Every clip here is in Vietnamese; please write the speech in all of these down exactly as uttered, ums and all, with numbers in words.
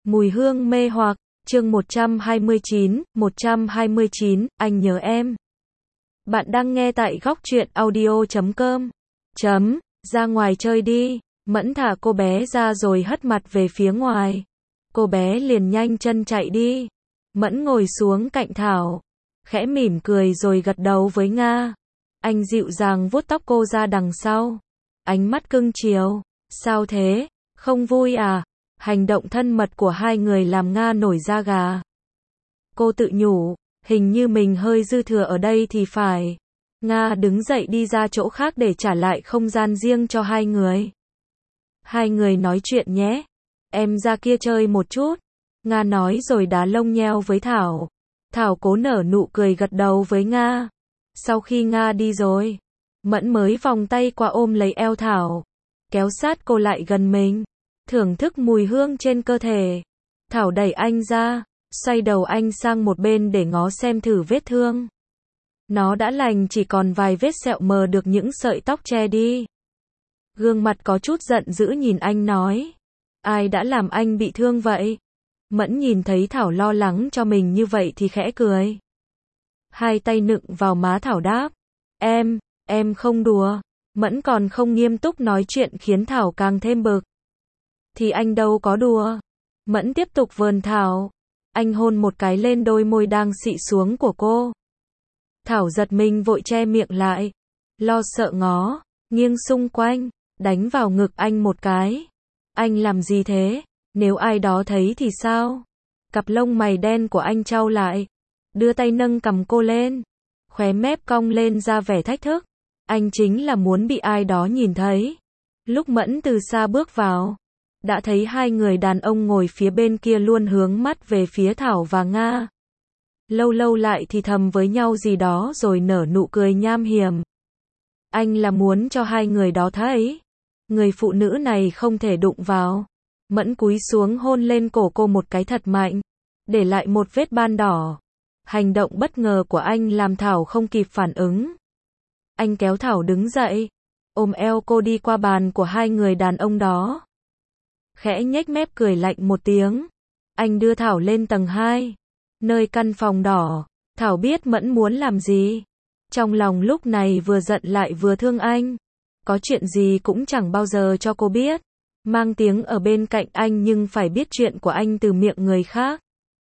Mùi hương mê hoặc, chương một trăm hai mươi chín, một trăm hai mươi chín, anh nhớ em. Bạn đang nghe tại góc truyện audio chấm com. Chấm, ra ngoài chơi đi. Mẫn thả cô bé ra rồi hất mặt về phía ngoài. Cô bé liền nhanh chân chạy đi. Mẫn ngồi xuống cạnh Thảo, khẽ mỉm cười rồi gật đầu với Nga. Anh dịu dàng vuốt tóc cô ra đằng sau. Ánh mắt cưng chiều. Sao thế? Không vui à? Hành động thân mật của hai người làm Nga nổi da gà. Cô tự nhủ, hình như mình hơi dư thừa ở đây thì phải. Nga đứng dậy đi ra chỗ khác để trả lại không gian riêng cho hai người. Hai người nói chuyện nhé. Em ra kia chơi một chút. Nga nói rồi đá lông nheo với Thảo. Thảo cố nở nụ cười gật đầu với Nga. Sau khi Nga đi rồi, Mẫn mới vòng tay qua ôm lấy eo Thảo, kéo sát cô lại gần mình, thưởng thức mùi hương trên cơ thể. Thảo đẩy anh ra, xoay đầu anh sang một bên để ngó xem thử vết thương. Nó đã lành, chỉ còn vài vết sẹo mờ được những sợi tóc che đi. Gương mặt có chút giận dữ nhìn anh nói. Ai đã làm anh bị thương vậy? Mẫn nhìn thấy Thảo lo lắng cho mình như vậy thì khẽ cười. Hai tay nựng vào má Thảo đáp. Em, em không đùa. Mẫn còn không nghiêm túc nói chuyện khiến Thảo càng thêm bực. Thì anh đâu có đùa. Mẫn tiếp tục vờn Thảo. Anh hôn một cái lên đôi môi đang xị xuống của cô. Thảo giật mình vội che miệng lại. Lo sợ ngó, nghiêng xung quanh, đánh vào ngực anh một cái. Anh làm gì thế? Nếu ai đó thấy thì sao? Cặp lông mày đen của anh chau lại. Đưa tay nâng cằm cô lên. Khóe mép cong lên ra vẻ thách thức. Anh chính là muốn bị ai đó nhìn thấy. Lúc Mẫn từ xa bước vào, đã thấy hai người đàn ông ngồi phía bên kia luôn hướng mắt về phía Thảo và Nga. Lâu lâu lại thì thầm với nhau gì đó rồi nở nụ cười nham hiểm. Anh là muốn cho hai người đó thấy. Người phụ nữ này không thể đụng vào. Mẫn cúi xuống hôn lên cổ cô một cái thật mạnh, để lại một vết ban đỏ. Hành động bất ngờ của anh làm Thảo không kịp phản ứng. Anh kéo Thảo đứng dậy, ôm eo cô đi qua bàn của hai người đàn ông đó. Khẽ nhếch mép cười lạnh một tiếng. Anh đưa Thảo lên tầng hai, nơi căn phòng đỏ. Thảo biết Mẫn muốn làm gì. Trong lòng lúc này vừa giận lại vừa thương anh. Có chuyện gì cũng chẳng bao giờ cho cô biết. Mang tiếng ở bên cạnh anh nhưng phải biết chuyện của anh từ miệng người khác.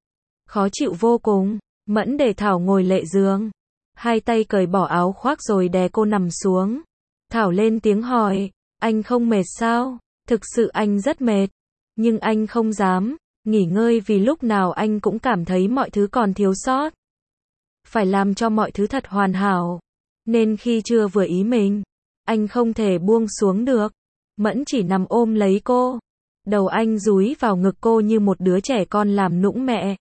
Khó chịu vô cùng. Mẫn để Thảo ngồi lệ giường. Hai tay cởi bỏ áo khoác rồi đè cô nằm xuống. Thảo lên tiếng hỏi. Anh không mệt sao? Thực sự anh rất mệt. Nhưng anh không dám nghỉ ngơi vì lúc nào anh cũng cảm thấy mọi thứ còn thiếu sót. Phải làm cho mọi thứ thật hoàn hảo. Nên khi chưa vừa ý mình, anh không thể buông xuống được. Mẫn chỉ nằm ôm lấy cô. Đầu anh dúi vào ngực cô như một đứa trẻ con làm nũng mẹ.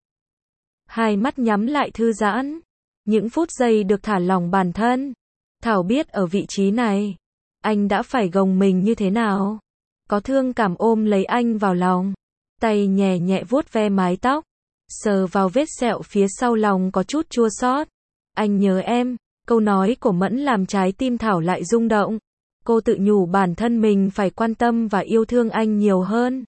Hai mắt nhắm lại thư giãn. Những phút giây được thả lỏng bản thân. Thảo biết ở vị trí này, anh đã phải gồng mình như thế nào. Có thương cảm ôm lấy anh vào lòng. Tay nhẹ nhẹ vuốt ve mái tóc. Sờ vào vết sẹo phía sau lòng có chút chua xót. Anh nhớ em. Câu nói của Mẫn làm trái tim Thảo lại rung động. Cô tự nhủ bản thân mình phải quan tâm và yêu thương anh nhiều hơn.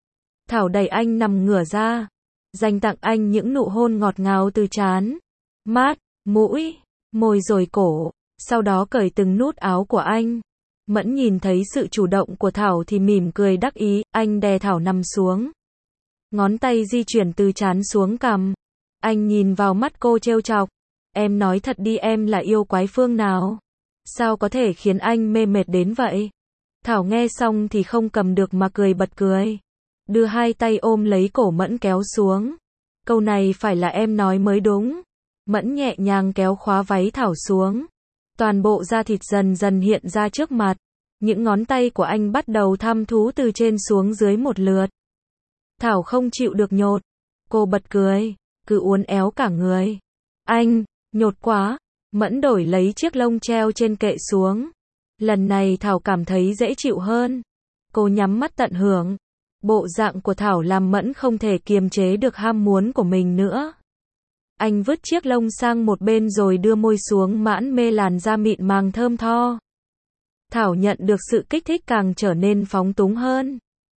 Thảo đẩy anh nằm ngửa ra, dành tặng anh những nụ hôn ngọt ngào từ trán, mắt, mũi, môi rồi cổ, sau đó cởi từng nút áo của anh. Mẫn nhìn thấy sự chủ động của Thảo thì mỉm cười đắc ý. Anh đè Thảo nằm xuống. Ngón tay di chuyển từ trán xuống cằm. Anh nhìn vào mắt cô trêu chọc. Em nói thật đi, em là yêu quái phương nào? Sao có thể khiến anh mê mệt đến vậy? Thảo nghe xong thì không cầm được mà cười bật cười. Đưa hai tay ôm lấy cổ Mẫn kéo xuống. Câu này phải là em nói mới đúng. Mẫn nhẹ nhàng kéo khóa váy Thảo xuống. Toàn bộ da thịt dần dần hiện ra trước mặt. Những ngón tay của anh bắt đầu thăm thú từ trên xuống dưới một lượt. Thảo không chịu được nhột. Cô bật cười, cứ uốn éo cả người. Anh, nhột quá. Mẫn đổi lấy chiếc lông treo trên kệ xuống. Lần này Thảo cảm thấy dễ chịu hơn. Cô nhắm mắt tận hưởng. Bộ dạng của Thảo làm Mẫn không thể kiềm chế được ham muốn của mình nữa. Anh vứt chiếc lông sang một bên rồi đưa môi xuống mãn mê làn da mịn màng thơm tho. Thảo nhận được sự kích thích càng trở nên phóng túng hơn.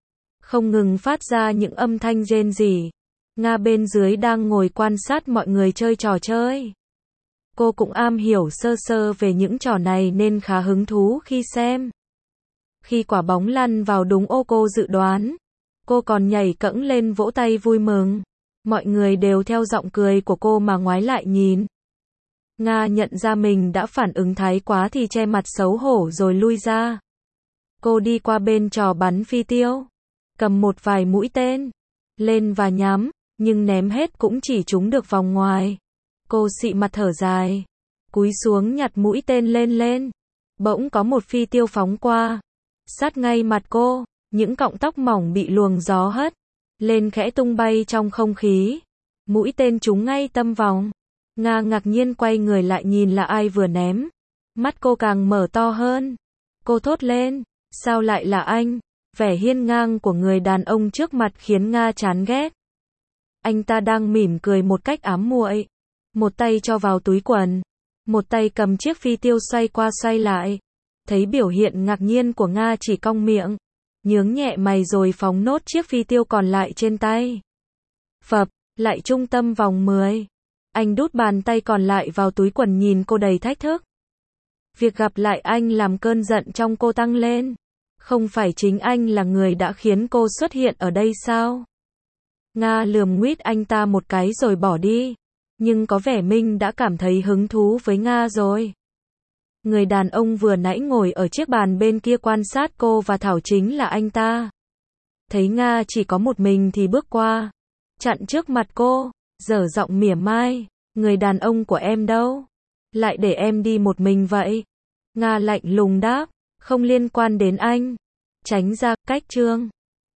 không ngừng phát ra những âm thanh rên rỉ. Nga bên dưới đang ngồi quan sát mọi người chơi trò chơi. Cô cũng am hiểu sơ sơ về những trò này nên khá hứng thú khi xem. Khi quả bóng lăn vào đúng ô cô dự đoán, cô còn nhảy cẫng lên vỗ tay vui mừng. Mọi người đều theo giọng cười của cô mà ngoái lại nhìn. Nga nhận ra mình đã phản ứng thái quá thì che mặt xấu hổ rồi lui ra. Cô đi qua bên trò bắn phi tiêu, cầm một vài mũi tên lên và nhắm, nhưng ném hết cũng chỉ trúng được vòng ngoài. Cô xị mặt thở dài, cúi xuống nhặt mũi tên lên lên. Bỗng có một phi tiêu phóng qua, sát ngay mặt cô, những cọng tóc mỏng bị luồng gió hất lên khẽ tung bay trong không khí. Mũi tên trúng ngay tâm vòng. Nga ngạc nhiên quay người lại nhìn là ai vừa ném. Mắt cô càng mở to hơn. Cô thốt lên, sao lại là anh? Vẻ hiên ngang của người đàn ông trước mặt khiến Nga chán ghét. Anh ta đang mỉm cười một cách ám muội, một tay cho vào túi quần, một tay cầm chiếc phi tiêu xoay qua xoay lại. Thấy biểu hiện ngạc nhiên của Nga chỉ cong miệng, nhướng nhẹ mày rồi phóng nốt chiếc phi tiêu còn lại trên tay. Phập, lại trung tâm vòng mười. Anh đút bàn tay còn lại vào túi quần nhìn cô đầy thách thức. Việc gặp lại anh làm cơn giận trong cô tăng lên. Không phải chính anh là người đã khiến cô xuất hiện ở đây sao? Nga lườm nguýt anh ta một cái rồi bỏ đi. Nhưng có vẻ Minh đã cảm thấy hứng thú với Nga rồi. Người đàn ông vừa nãy ngồi ở chiếc bàn bên kia quan sát cô và Thảo chính là anh ta. Thấy Nga chỉ có một mình thì bước qua, chặn trước mặt cô, dở giọng mỉa mai. Người đàn ông của em đâu? Lại để em đi một mình vậy? Nga lạnh lùng đáp, không liên quan đến anh. Tránh ra, cách chương.